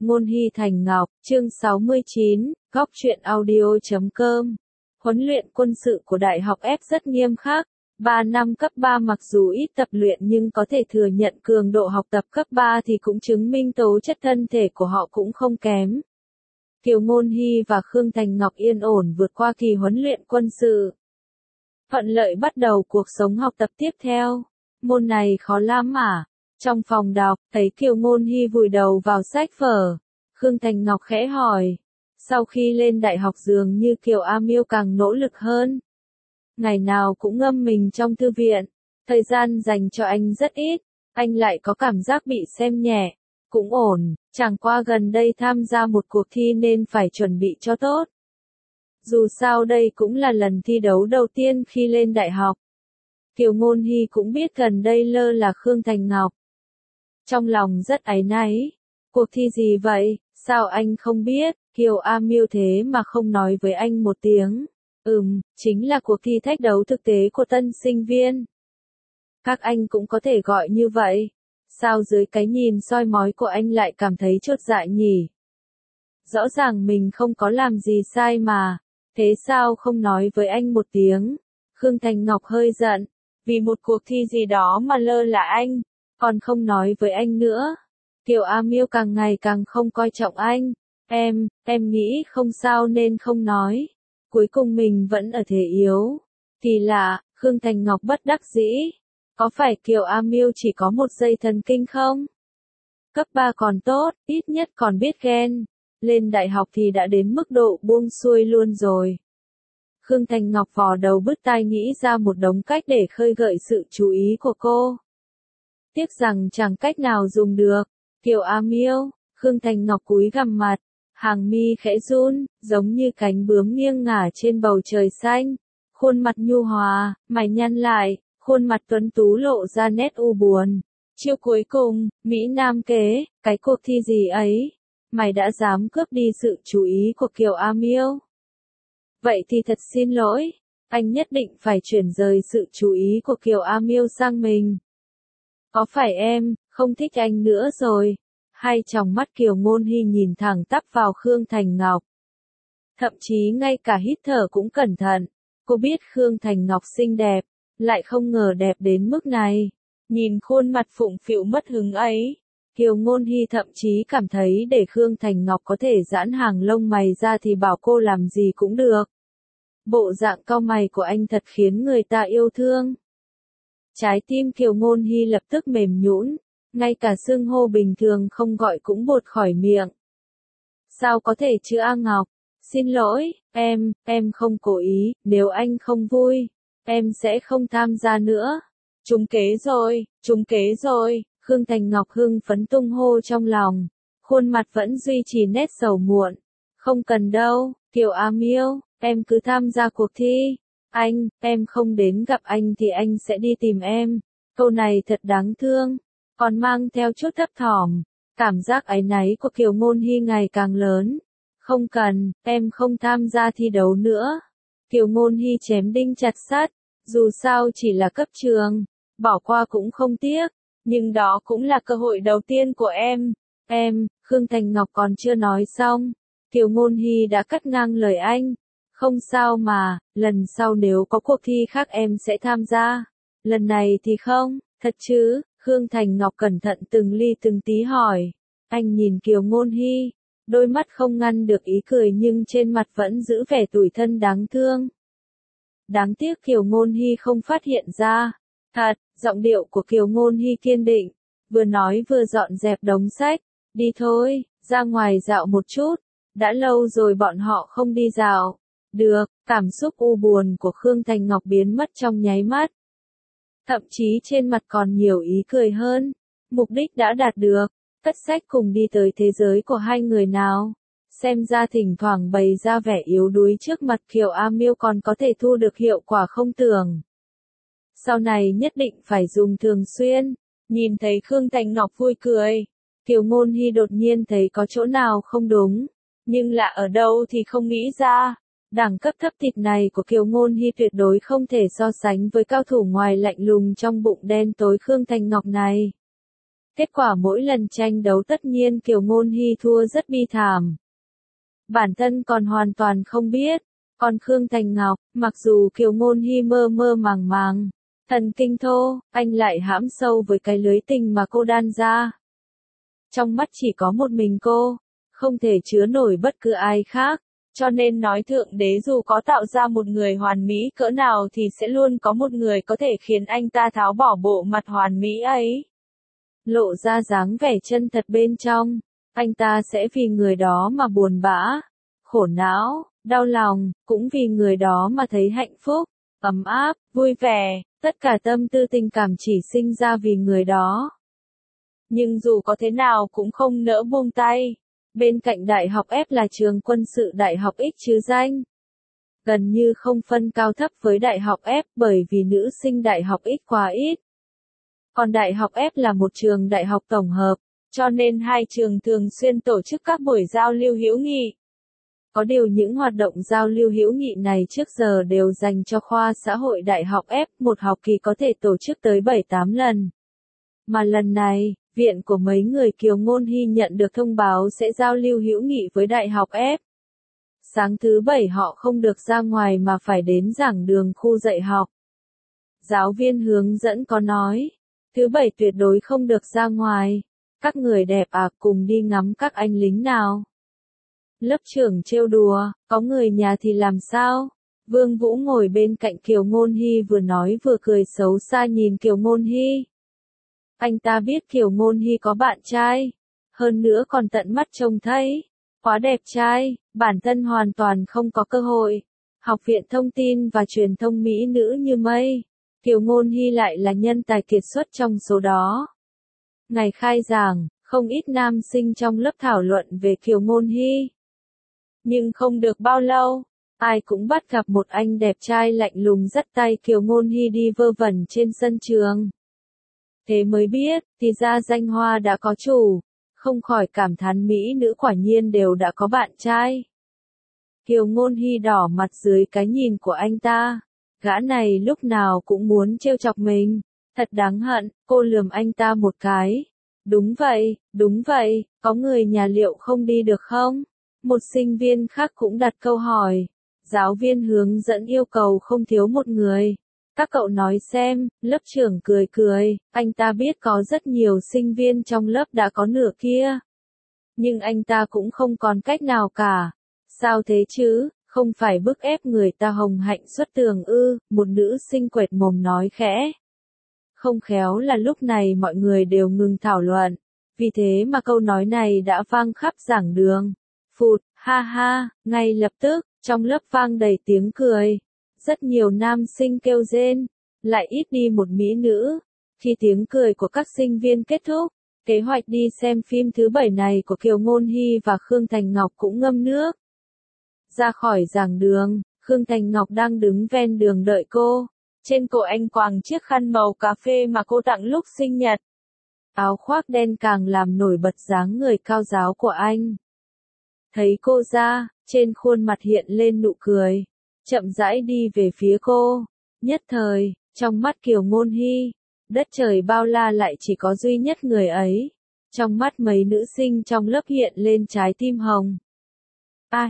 Ngôn Hy Thành Ngọc, chương 69, góc truyện audio.com. Huấn luyện quân sự của Đại học F rất nghiêm khắc. 3 năm cấp 3 mặc dù ít tập luyện nhưng có thể thừa nhận cường độ học tập cấp 3 thì cũng chứng minh tố chất thân thể của họ cũng không kém. Kiều Ngôn Hy và Khương Thành Ngọc yên ổn vượt qua kỳ huấn luyện quân sự. Thuận lợi bắt đầu cuộc sống học tập tiếp theo. Môn này khó lắm à? Trong phòng đọc, thấy Kiều Ngôn Hy vùi đầu vào sách vở. Khương Thành Ngọc khẽ hỏi. Sau khi lên đại học dường như Kiều A Miêu càng nỗ lực hơn. Ngày nào cũng ngâm mình trong thư viện. Thời gian dành cho anh rất ít. Anh lại có cảm giác bị xem nhẹ. Cũng ổn, chẳng qua gần đây tham gia một cuộc thi nên phải chuẩn bị cho tốt. Dù sao đây cũng là lần thi đấu đầu tiên khi lên đại học. Kiều Ngôn Hy cũng biết gần đây lơ là Khương Thành Ngọc. Trong lòng rất áy náy. Cuộc thi gì vậy? Sao anh không biết? Kiều A Miêu thế mà không nói với anh một tiếng. Chính là cuộc thi thách đấu thực tế của tân sinh viên. Các anh cũng có thể gọi như vậy. Sao dưới cái nhìn soi mói của anh lại cảm thấy chột dạ nhỉ? Rõ ràng mình không có làm gì sai mà. Thế sao không nói với anh một tiếng? Khương Thành Ngọc hơi giận. Vì một cuộc thi gì đó mà lơ là anh. Còn không nói với anh nữa. Kiều A Miêu càng ngày càng không coi trọng anh. Em nghĩ không sao nên không nói. Cuối cùng mình vẫn ở thế yếu. Kỳ lạ, Khương Thành Ngọc bất đắc dĩ. Có phải Kiều A Miêu chỉ có một dây thần kinh không? Cấp 3 còn tốt, ít nhất còn biết ghen. Lên đại học thì đã đến mức độ buông xuôi luôn rồi. Khương Thành Ngọc vò đầu bứt tai nghĩ ra một đống cách để khơi gợi sự chú ý của cô. Tiếc rằng chẳng cách nào dùng được. Kiều A Miêu, Khương Thành Ngọc cúi gằm mặt, hàng mi khẽ run, giống như cánh bướm nghiêng ngả trên bầu trời xanh. Khuôn mặt nhu hòa, mày nhăn lại, khuôn mặt tuấn tú lộ ra nét u buồn. Chiêu cuối cùng, Mỹ Nam kế, cái cuộc thi gì ấy? Mày đã dám cướp đi sự chú ý của Kiều A Miêu. Vậy thì thật xin lỗi, anh nhất định phải chuyển rời sự chú ý của Kiều A Miêu sang mình. Có phải em không thích anh nữa rồi? Hai tròng mắt Kiều Ngôn Hy nhìn thẳng tắp vào Khương Thành Ngọc. Thậm chí ngay cả hít thở cũng cẩn thận. Cô biết Khương Thành Ngọc xinh đẹp, lại không ngờ đẹp đến mức này. Nhìn khuôn mặt phụng phịu mất hứng ấy, Kiều Ngôn Hy thậm chí cảm thấy để Khương Thành Ngọc có thể giãn hàng lông mày ra thì bảo cô làm gì cũng được. Bộ dạng cau mày của anh thật khiến người ta yêu thương. Trái tim Kiều Ngôn Hy lập tức mềm nhũn, ngay cả xưng hô bình thường không gọi cũng buột khỏi miệng. Sao có thể chứ A Ngọc? Xin lỗi, em không cố ý, nếu anh không vui, em sẽ không tham gia nữa. Trúng kế rồi, Khương Thành Ngọc hưng phấn tung hô trong lòng, khuôn mặt vẫn duy trì nét sầu muộn. Không cần đâu, Kiều A Miêu, em cứ tham gia cuộc thi. Em không đến gặp anh thì anh sẽ đi tìm em. Câu này thật đáng thương, còn mang theo chút thấp thỏm. Cảm giác áy náy của Kiều Ngôn Hy ngày càng lớn. Không cần, em không tham gia thi đấu nữa. Kiều Ngôn Hy chém đinh chặt sắt, dù sao chỉ là cấp trường, bỏ qua cũng không tiếc, nhưng đó cũng là cơ hội đầu tiên của em. Khương Thành Ngọc còn chưa nói xong, Kiều Ngôn Hy đã cắt ngang lời anh. Không sao mà, lần sau nếu có cuộc thi khác em sẽ tham gia. Lần này thì không, thật chứ? Khương Thành Ngọc cẩn thận từng ly từng tí hỏi. Anh nhìn Kiều Ngôn Hy, đôi mắt không ngăn được ý cười nhưng trên mặt vẫn giữ vẻ tủi thân đáng thương. Đáng tiếc Kiều Ngôn Hy không phát hiện ra. Thật, giọng điệu của Kiều Ngôn Hy kiên định, vừa nói vừa dọn dẹp đống sách. Đi thôi, ra ngoài dạo một chút. Đã lâu rồi bọn họ không đi dạo. Được, cảm xúc u buồn của Khương Thành Ngọc biến mất trong nháy mắt. Thậm chí trên mặt còn nhiều ý cười hơn. Mục đích đã đạt được, cất sách cùng đi tới thế giới của hai người nào. Xem ra thỉnh thoảng bày ra vẻ yếu đuối trước mặt Kiều A Miêu còn có thể thu được hiệu quả không tưởng. Sau này nhất định phải dùng thường xuyên. Nhìn thấy Khương Thành Ngọc vui cười, Kiều Ngôn Hy đột nhiên thấy có chỗ nào không đúng. Nhưng lạ ở đâu thì không nghĩ ra. Đẳng cấp thấp thịt này của Kiều Ngôn Hy tuyệt đối không thể so sánh với cao thủ ngoài lạnh lùng trong bụng đen tối Khương Thành Ngọc này. Kết quả mỗi lần tranh đấu tất nhiên Kiều Ngôn Hy thua rất bi thảm. Bản thân còn hoàn toàn không biết, còn Khương Thành Ngọc, mặc dù Kiều Ngôn Hy mơ mơ màng màng, thần kinh thô, anh lại hãm sâu với cái lưới tình mà cô đan ra. Trong mắt chỉ có một mình cô, không thể chứa nổi bất cứ ai khác, cho nên nói Thượng Đế dù có tạo ra một người hoàn mỹ cỡ nào thì sẽ luôn có một người có thể khiến anh ta tháo bỏ bộ mặt hoàn mỹ ấy. Lộ ra dáng vẻ chân thật bên trong, anh ta sẽ vì người đó mà buồn bã, khổ não, đau lòng, cũng vì người đó mà thấy hạnh phúc, ấm áp, vui vẻ, tất cả tâm tư tình cảm chỉ sinh ra vì người đó. Nhưng dù có thế nào cũng không nỡ buông tay. Bên cạnh Đại học F là trường quân sự Đại học X chứ danh. Gần như không phân cao thấp với Đại học F bởi vì nữ sinh Đại học X quá ít. Còn Đại học F là một trường đại học tổng hợp, cho nên hai trường thường xuyên tổ chức các buổi giao lưu hữu nghị. Có điều những hoạt động giao lưu hữu nghị này trước giờ đều dành cho khoa xã hội Đại học F, một học kỳ có thể tổ chức tới 7-8 lần. Mà lần này, viện của mấy người Kiều Ngôn Hy nhận được thông báo sẽ giao lưu hữu nghị với Đại học F. Sáng thứ Bảy họ không được ra ngoài mà phải đến giảng đường khu dạy học. Giáo viên hướng dẫn có nói, thứ Bảy tuyệt đối không được ra ngoài, các người đẹp à cùng đi ngắm các anh lính nào. Lớp trưởng trêu đùa, có người nhà thì làm sao? Vương Vũ ngồi bên cạnh Kiều Ngôn Hy vừa nói vừa cười xấu xa nhìn Kiều Ngôn Hy. Anh ta biết Kiều Ngôn Hy có bạn trai, hơn nữa còn tận mắt trông thấy, quá đẹp trai, bản thân hoàn toàn không có cơ hội. Học viện Thông tin và Truyền thông Mỹ nữ như mây, Kiều Ngôn Hy lại là nhân tài kiệt xuất trong số đó. Ngày khai giảng, không ít nam sinh trong lớp thảo luận về Kiều Ngôn Hy. Nhưng không được bao lâu, ai cũng bắt gặp một anh đẹp trai lạnh lùng dắt tay Kiều Ngôn Hy đi vơ vẩn trên sân trường. Thế mới biết, thì ra danh hoa đã có chủ, không khỏi cảm thán mỹ nữ quả nhiên đều đã có bạn trai. Kiều Ngôn Hy đỏ mặt dưới cái nhìn của anh ta, gã này lúc nào cũng muốn trêu chọc mình, thật đáng hận, cô lườm anh ta một cái. Đúng vậy, có người nhà liệu không đi được không? Một sinh viên khác cũng đặt câu hỏi, giáo viên hướng dẫn yêu cầu không thiếu một người. Các cậu nói xem, lớp trưởng cười cười, anh ta biết có rất nhiều sinh viên trong lớp đã có nửa kia. Nhưng anh ta cũng không còn cách nào cả. Sao thế chứ, không phải bức ép người ta hồng hạnh xuất tường ư, một nữ sinh quệt mồm nói khẽ. Không khéo là lúc này mọi người đều ngừng thảo luận, vì thế mà câu nói này đã vang khắp giảng đường. Phụt, ha ha, ngay lập tức, trong lớp vang đầy tiếng cười. Rất nhiều nam sinh kêu rên, lại ít đi một mỹ nữ. Khi tiếng cười của các sinh viên kết thúc, kế hoạch đi xem phim thứ Bảy này của Kiều Ngôn Hy và Khương Thành Ngọc cũng ngâm nước. Ra khỏi giảng đường, Khương Thành Ngọc đang đứng ven đường đợi cô. Trên cổ anh quàng chiếc khăn màu cà phê mà cô tặng lúc sinh nhật. Áo khoác đen càng làm nổi bật dáng người cao ráo của anh. Thấy cô ra, trên khuôn mặt hiện lên nụ cười, chậm rãi đi về phía cô. Nhất thời, trong mắt Kiều Ngôn Hy, đất trời bao la lại chỉ có duy nhất người ấy. Trong mắt mấy nữ sinh trong lớp hiện lên trái tim hồng. A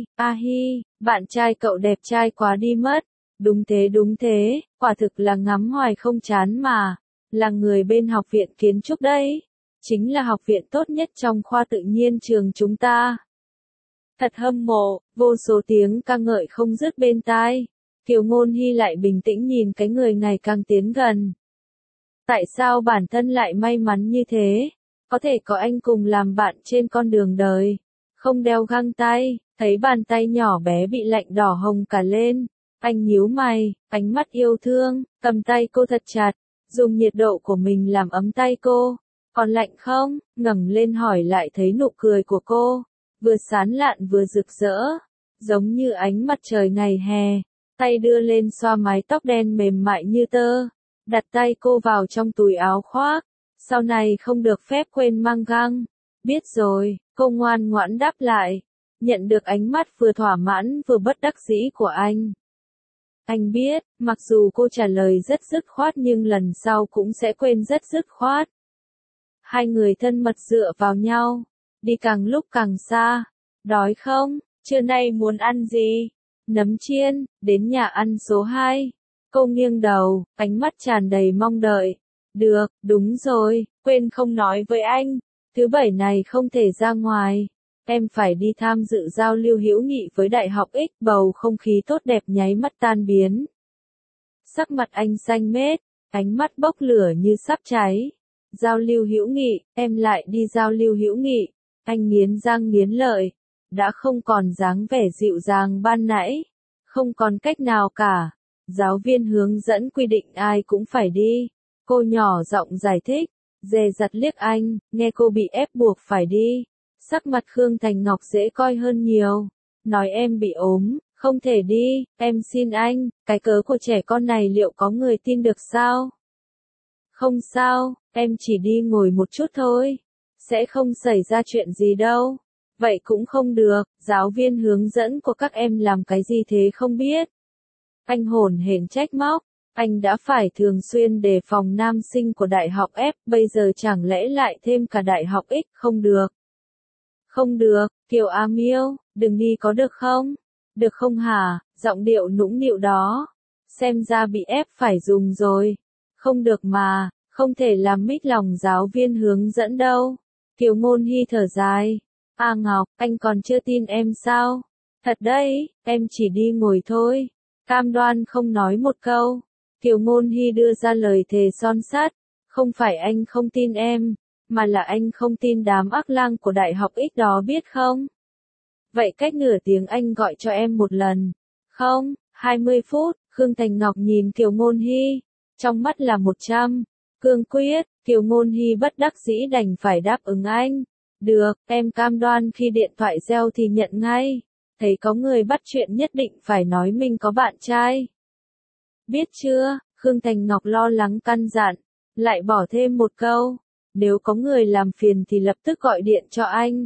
hi, bạn trai cậu đẹp trai quá đi mất. Đúng thế, quả thực là ngắm hoài không chán mà. Là người bên học viện kiến trúc đấy. Chính là học viện tốt nhất trong khoa tự nhiên trường chúng ta. Thật hâm mộ, vô số tiếng ca ngợi không dứt bên tai. Kiều Ngôn Hy lại bình tĩnh nhìn cái người ngày càng tiến gần. Tại sao bản thân lại may mắn như thế? Có thể có anh cùng làm bạn trên con đường đời. Không đeo găng tay, thấy bàn tay nhỏ bé bị lạnh đỏ hồng cả lên. Anh nhíu mày, ánh mắt yêu thương, cầm tay cô thật chặt, dùng nhiệt độ của mình làm ấm tay cô. Còn lạnh không? Ngẩng lên hỏi lại thấy nụ cười của cô, vừa sán lạn vừa rực rỡ, giống như ánh mặt trời ngày hè. Tay đưa lên xoa mái tóc đen mềm mại như tơ, đặt tay cô vào trong túi áo khoác. Sau này không được phép quên mang găng. Biết rồi, cô ngoan ngoãn đáp lại, nhận được ánh mắt vừa thỏa mãn vừa bất đắc dĩ của anh. Anh biết, mặc dù cô trả lời rất dứt khoát nhưng lần sau cũng sẽ quên rất dứt khoát. Hai người thân mật dựa vào nhau, đi càng lúc càng xa. Đói không? Trưa nay muốn ăn gì? Nấm chiên, đến nhà ăn số 2. Cô nghiêng đầu, ánh mắt tràn đầy mong đợi. Được, đúng rồi, quên không nói với anh. Thứ bảy này không thể ra ngoài. Em phải đi tham dự giao lưu hữu nghị với Đại học X. Bầu không khí tốt đẹp nháy mắt tan biến. Sắc mặt anh xanh mét, ánh mắt bốc lửa như sắp cháy. Giao lưu hữu nghị, em lại đi giao lưu hữu nghị. Anh nghiến răng nghiến lợi, đã không còn dáng vẻ dịu dàng ban nãy. Không còn cách nào cả. Giáo viên hướng dẫn quy định ai cũng phải đi. Cô nhỏ giọng giải thích, dè dặt liếc anh, nghe cô bị ép buộc phải đi. Sắc mặt Khương Thành Ngọc dễ coi hơn nhiều. Nói em bị ốm, không thể đi, em xin anh, cái cớ của trẻ con này liệu có người tin được sao? Không sao, em chỉ đi ngồi một chút thôi. Sẽ không xảy ra chuyện gì đâu. Vậy cũng không được, giáo viên hướng dẫn của các em làm cái gì thế không biết. Anh hồn hển trách móc, anh đã phải thường xuyên đề phòng nam sinh của Đại học F, bây giờ chẳng lẽ lại thêm cả Đại học X, không được. Không được, Kiều A Miêu, đừng đi có được không? Được không hả? Giọng điệu nũng nịu đó. Xem ra bị ép phải dùng rồi. Không được mà, không thể làm mít lòng giáo viên hướng dẫn đâu. Kiều Ngôn Hy thở dài. A Ngọc, anh còn chưa tin em sao? Thật đấy, em chỉ đi ngồi thôi. Cam đoan không nói một câu. Kiều Ngôn Hy đưa ra lời thề son sắt. Không phải anh không tin em, mà là anh không tin đám ác lang của Đại học X đó biết không? Vậy cách nửa tiếng anh gọi cho em một lần. Không, 20 phút, Khương Thành Ngọc nhìn Kiều Ngôn Hy. Trong mắt là 100. Cương quyết, Kiều Ngôn Hy bất đắc dĩ đành phải đáp ứng anh. Được, em cam đoan khi điện thoại reo thì nhận ngay. Thấy có người bắt chuyện nhất định phải nói mình có bạn trai. Biết chưa, Khương Thành Ngọc lo lắng căn dặn. Lại bỏ thêm một câu. Nếu có người làm phiền thì lập tức gọi điện cho anh.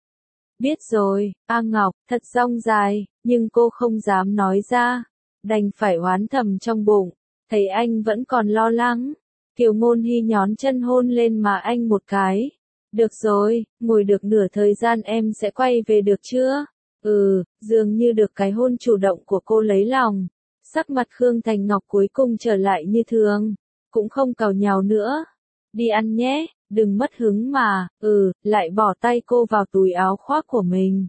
Biết rồi, A Ngọc, thật dong dài, nhưng cô không dám nói ra. Đành phải oán thầm trong bụng. Thấy anh vẫn còn lo lắng. Kiều Ngôn Hy nhón chân hôn lên má anh một cái. Được rồi, ngồi được nửa thời gian em sẽ quay về được chưa? Dường như được cái hôn chủ động của cô lấy lòng. Sắc mặt Khương Thành Ngọc cuối cùng trở lại như thường. Cũng không càu nhàu nữa. Đi ăn nhé, đừng mất hứng mà. Lại bỏ tay cô vào túi áo khoác của mình.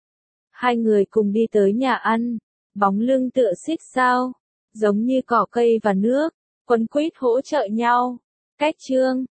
Hai người cùng đi tới nhà ăn. Bóng lưng tựa xích sao. Giống như cỏ cây và nước. Quấn quýt hỗ trợ nhau. Cách chương